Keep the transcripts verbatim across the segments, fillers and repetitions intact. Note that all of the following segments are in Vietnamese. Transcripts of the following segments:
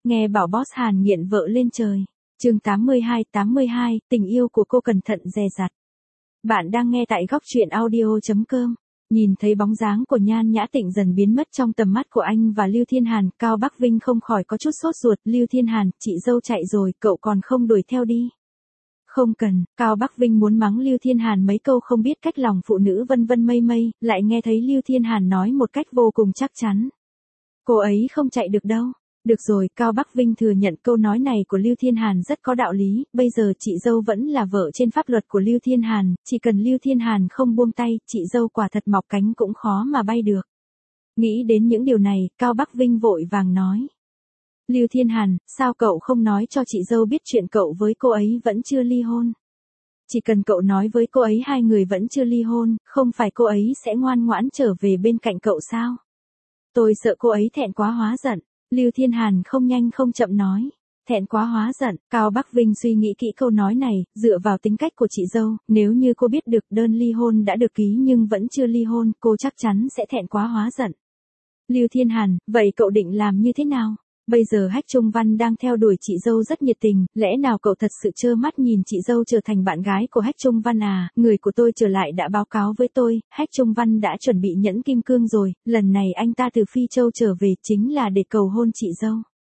Nghe bảo boss Hàn nghiện vợ lên trời. Chương tám mươi hai tám mươi hai, tình yêu của cô cẩn thận dè dặt. Bạn đang nghe tại góc truyện audio chấm com. Nhìn thấy bóng dáng của Nhan Nhã Tịnh dần biến mất trong tầm mắt của anh và Lưu Thiên Hàn, Cao Bắc Vinh không khỏi có chút sốt ruột. Lưu Thiên Hàn, chị dâu chạy rồi, cậu còn không đuổi theo đi. Không cần, Cao Bắc Vinh muốn mắng Lưu Thiên Hàn mấy câu không biết cách lòng phụ nữ vân vân mây mây, lại nghe thấy Lưu Thiên Hàn nói một cách vô cùng chắc chắn. Cô ấy không chạy được đâu. Được rồi, Cao Bắc Vinh thừa nhận câu nói này của Lưu Thiên Hàn rất có đạo lý, bây giờ chị dâu vẫn là vợ trên pháp luật của Lưu Thiên Hàn, chỉ cần Lưu Thiên Hàn không buông tay, chị dâu quả thật mọc cánh cũng khó mà bay được. Nghĩ đến những điều này, Cao Bắc Vinh vội vàng nói. Lưu Thiên Hàn, sao cậu không nói cho chị dâu biết chuyện cậu với cô ấy vẫn chưa ly hôn? Chỉ cần cậu nói với cô ấy hai người vẫn chưa ly hôn, không phải cô ấy sẽ ngoan ngoãn trở về bên cạnh cậu sao? Tôi sợ cô ấy thẹn quá hóa giận. Lưu Thiên Hàn không nhanh không chậm nói. Thẹn quá hóa giận, Cao Bắc Vinh suy nghĩ kỹ câu nói này, dựa vào tính cách của chị dâu, nếu như cô biết được đơn ly hôn đã được ký nhưng vẫn chưa ly hôn, cô chắc chắn sẽ thẹn quá hóa giận. Lưu Thiên Hàn, vậy cậu định làm như thế nào? Bây giờ Hách Trung Văn đang theo đuổi chị dâu rất nhiệt tình, lẽ nào cậu thật sự trơ mắt nhìn chị dâu trở thành bạn gái của Hách Trung Văn à? Người của tôi trở lại đã báo cáo với tôi, Hách Trung Văn đã chuẩn bị nhẫn kim cương rồi, lần này anh ta từ Phi Châu trở về chính là để cầu hôn chị dâu.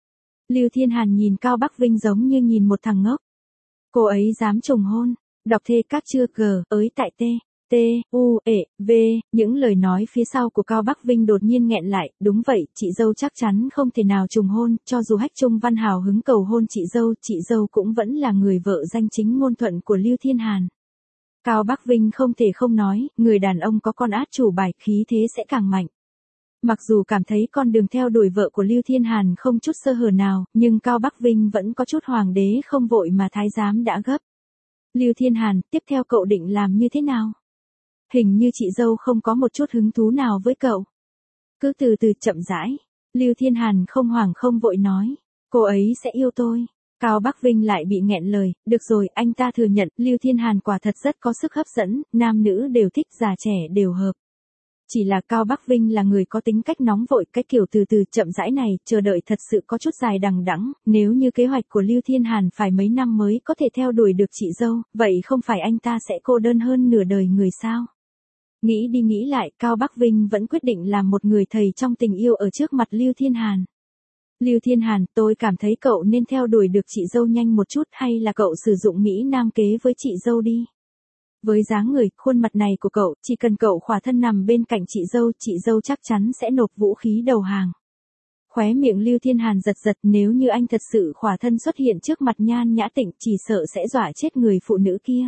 Lưu Thiên Hàn nhìn Cao Bắc Vinh giống như nhìn một thằng ngốc. Cô ấy dám trùng hôn, đọc thê các chưa g, ới tại t. T, U, E, V, những lời nói phía sau của Cao Bắc Vinh đột nhiên nghẹn lại, đúng vậy, chị dâu chắc chắn không thể nào trùng hôn, cho dù Hách Trung Văn hào hứng cầu hôn chị dâu, chị dâu cũng vẫn là người vợ danh chính ngôn thuận của Lưu Thiên Hàn. Cao Bắc Vinh không thể không nói, người đàn ông có con át chủ bài, khí thế sẽ càng mạnh. Mặc dù cảm thấy con đường theo đuổi vợ của Lưu Thiên Hàn không chút sơ hở nào, nhưng Cao Bắc Vinh vẫn có chút hoàng đế không vội mà thái giám đã gấp. Lưu Thiên Hàn, tiếp theo cậu định làm như thế nào? Hình như chị dâu không có một chút hứng thú nào với cậu. Cứ từ từ chậm rãi. Lưu Thiên Hàn không hoảng không vội nói. Cô ấy sẽ yêu tôi. Cao Bắc Vinh lại bị nghẹn lời. Được rồi, anh ta thừa nhận, Lưu Thiên Hàn quả thật rất có sức hấp dẫn, nam nữ đều thích, già trẻ đều hợp. Chỉ là Cao Bắc Vinh là người có tính cách nóng vội, cái kiểu từ từ chậm rãi này, chờ đợi thật sự có chút dài đằng đẵng, nếu như kế hoạch của Lưu Thiên Hàn phải mấy năm mới có thể theo đuổi được chị dâu, vậy không phải anh ta sẽ cô đơn hơn nửa đời người sao? Nghĩ đi nghĩ lại, Cao Bắc Vinh vẫn quyết định làm một người thầy trong tình yêu ở trước mặt Lưu Thiên Hàn. Lưu Thiên Hàn, tôi cảm thấy cậu nên theo đuổi được chị dâu nhanh một chút, hay là cậu sử dụng Mỹ Nam kế với chị dâu đi. Với dáng người, khuôn mặt này của cậu, chỉ cần cậu khỏa thân nằm bên cạnh chị dâu, chị dâu chắc chắn sẽ nộp vũ khí đầu hàng. Khóe miệng Lưu Thiên Hàn giật giật, nếu như anh thật sự khỏa thân xuất hiện trước mặt Nhan Nhã Tịnh, chỉ sợ sẽ dọa chết người phụ nữ kia.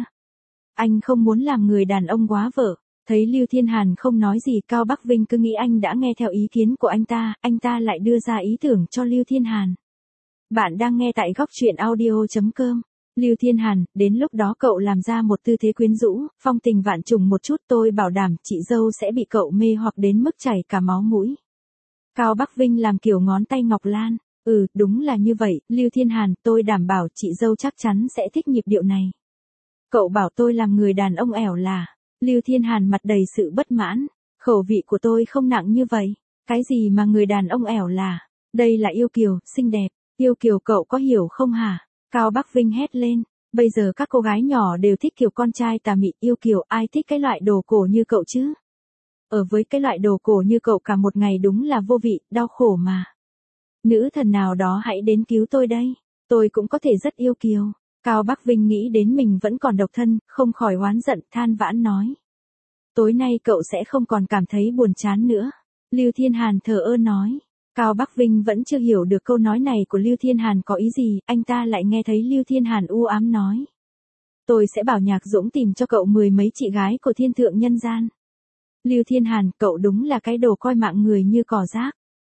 Anh không muốn làm người đàn ông quá vợ. Thấy Lưu Thiên Hàn không nói gì, Cao Bắc Vinh cứ nghĩ anh đã nghe theo ý kiến của anh ta, anh ta lại đưa ra ý tưởng cho Lưu Thiên Hàn. Bạn đang nghe tại góc truyện audio chấm com. Lưu Thiên Hàn, đến lúc đó cậu làm ra một tư thế quyến rũ, phong tình vạn trùng một chút, tôi bảo đảm chị dâu sẽ bị cậu mê hoặc đến mức chảy cả máu mũi. Cao Bắc Vinh làm kiểu ngón tay ngọc lan. Ừ, đúng là như vậy, Lưu Thiên Hàn, tôi đảm bảo chị dâu chắc chắn sẽ thích nhịp điệu này. Cậu bảo tôi làm người đàn ông ẻo là. Lưu Thiên Hàn mặt đầy sự bất mãn. Khẩu vị của tôi không nặng như vậy. Cái gì mà người đàn ông ẻo là? Đây là yêu kiều, xinh đẹp. Yêu kiều cậu có hiểu không hả? Cao Bắc Vinh hét lên. Bây giờ các cô gái nhỏ đều thích kiểu con trai tà mị, yêu kiều, ai thích cái loại đồ cổ như cậu chứ? Ở với cái loại đồ cổ như cậu cả một ngày đúng là vô vị, đau khổ mà. Nữ thần nào đó hãy đến cứu tôi đây. Tôi cũng có thể rất yêu kiều. Cao Bắc Vinh nghĩ đến mình vẫn còn độc thân, không khỏi oán giận, than vãn nói. Tối nay cậu sẽ không còn cảm thấy buồn chán nữa. Lưu Thiên Hàn thờ ơ nói. Cao Bắc Vinh vẫn chưa hiểu được câu nói này của Lưu Thiên Hàn có ý gì, anh ta lại nghe thấy Lưu Thiên Hàn u ám nói. Tôi sẽ bảo Nhạc Dũng tìm cho cậu mười mấy chị gái của thiên thượng nhân gian. Lưu Thiên Hàn, cậu đúng là cái đồ coi mạng người như cỏ rác.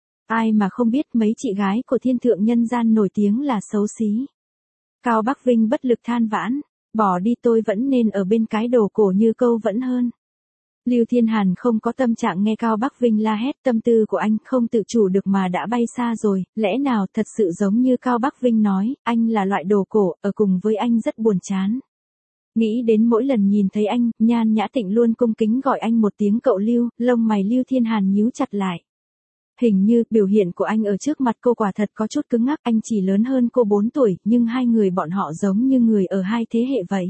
Ai mà không biết mấy chị gái của thiên thượng nhân gian nổi tiếng là xấu xí. Cao Bắc Vinh bất lực than vãn, bỏ đi, tôi vẫn nên ở bên cái đồ cổ như câu vẫn hơn. Lưu Thiên Hàn không có tâm trạng nghe Cao Bắc Vinh la hét, tâm tư của anh không tự chủ được mà đã bay xa rồi, lẽ nào thật sự giống như Cao Bắc Vinh nói, anh là loại đồ cổ, ở cùng với anh rất buồn chán. Nghĩ đến mỗi lần nhìn thấy anh, Nhan Nhã Tịnh luôn cung kính gọi anh một tiếng cậu Lưu, lông mày Lưu Thiên Hàn nhíu chặt lại. Hình như, biểu hiện của anh ở trước mặt cô quả thật có chút cứng ngắc, anh chỉ lớn hơn cô bốn tuổi, nhưng hai người bọn họ giống như người ở hai thế hệ vậy.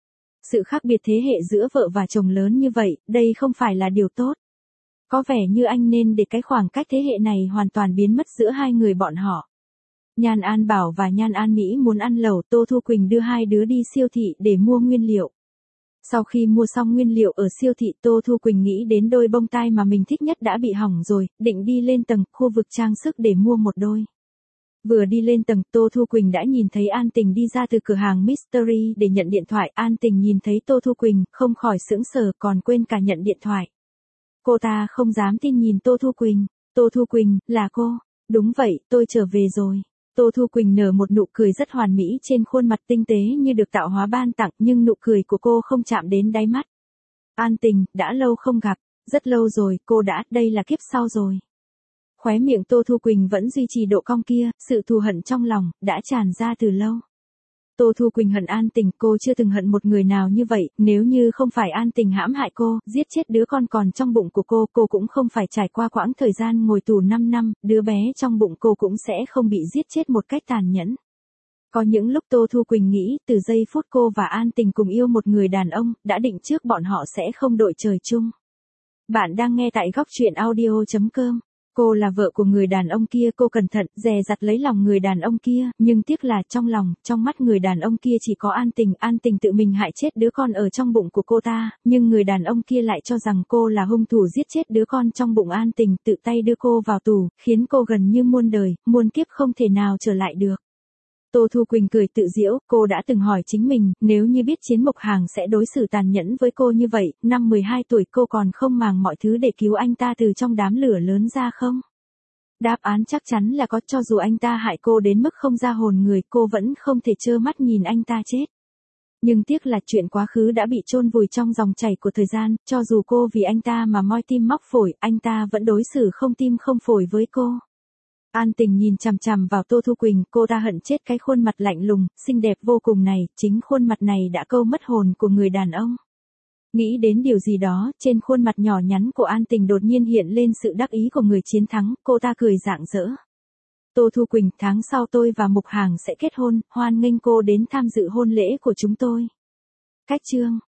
Sự khác biệt thế hệ giữa vợ và chồng lớn như vậy, đây không phải là điều tốt. Có vẻ như anh nên để cái khoảng cách thế hệ này hoàn toàn biến mất giữa hai người bọn họ. Nhan An Bảo và Nhan An Mỹ muốn ăn lẩu, Tô Thu Quỳnh đưa hai đứa đi siêu thị để mua nguyên liệu. Sau khi mua xong nguyên liệu ở siêu thị, Tô Thu Quỳnh nghĩ đến đôi bông tai mà mình thích nhất đã bị hỏng rồi, định đi lên tầng, khu vực trang sức để mua một đôi. Vừa đi lên tầng, Tô Thu Quỳnh đã nhìn thấy An Tình đi ra từ cửa hàng Mystery để nhận điện thoại. An Tình nhìn thấy Tô Thu Quỳnh, không khỏi sững sờ, còn quên cả nhận điện thoại. Cô ta không dám tin nhìn Tô Thu Quỳnh. Tô Thu Quỳnh, là cô? Đúng vậy, tôi trở về rồi. Tô Thu Quỳnh nở một nụ cười rất hoàn mỹ trên khuôn mặt tinh tế như được tạo hóa ban tặng, nhưng nụ cười của cô không chạm đến đáy mắt. An Tình, đã lâu không gặp, rất lâu rồi, cô đã, đây là kiếp sau rồi. Khóe miệng Tô Thu Quỳnh vẫn duy trì độ cong kia, sự thù hận trong lòng, đã tràn ra từ lâu. Tô Thu Quỳnh hận An Tình, cô chưa từng hận một người nào như vậy, nếu như không phải An Tình hãm hại cô, giết chết đứa con còn trong bụng của cô, cô cũng không phải trải qua quãng thời gian ngồi tù năm năm, đứa bé trong bụng cô cũng sẽ không bị giết chết một cách tàn nhẫn. Có những lúc Tô Thu Quỳnh nghĩ, từ giây phút cô và An Tình cùng yêu một người đàn ông, đã định trước bọn họ sẽ không đội trời chung. Bạn đang nghe tại góc truyện audio chấm com. Cô là vợ của người đàn ông kia, cô cẩn thận, dè dặt lấy lòng người đàn ông kia, nhưng tiếc là trong lòng, trong mắt người đàn ông kia chỉ có An Tình. An Tình tự mình hại chết đứa con ở trong bụng của cô ta, nhưng người đàn ông kia lại cho rằng cô là hung thủ giết chết đứa con trong bụng An Tình, tự tay đưa cô vào tù, khiến cô gần như muôn đời, muôn kiếp không thể nào trở lại được. Tô Thu Quỳnh cười tự giễu, cô đã từng hỏi chính mình, nếu như biết Chiến Mộc Hàng sẽ đối xử tàn nhẫn với cô như vậy, năm mười hai tuổi cô còn không màng mọi thứ để cứu anh ta từ trong đám lửa lớn ra không? Đáp án chắc chắn là có, cho dù anh ta hại cô đến mức không ra hồn người, cô vẫn không thể trơ mắt nhìn anh ta chết. Nhưng tiếc là chuyện quá khứ đã bị chôn vùi trong dòng chảy của thời gian, cho dù cô vì anh ta mà moi tim móc phổi, anh ta vẫn đối xử không tim không phổi với cô. An Tình nhìn chằm chằm vào Tô Thu Quỳnh, cô ta hận chết cái khuôn mặt lạnh lùng, xinh đẹp vô cùng này, chính khuôn mặt này đã câu mất hồn của người đàn ông. Nghĩ đến điều gì đó, trên khuôn mặt nhỏ nhắn của An Tình đột nhiên hiện lên sự đắc ý của người chiến thắng, cô ta cười rạng rỡ. Tô Thu Quỳnh, tháng sau tôi và Mục Hàng sẽ kết hôn, hoan nghênh cô đến tham dự hôn lễ của chúng tôi. Cách chương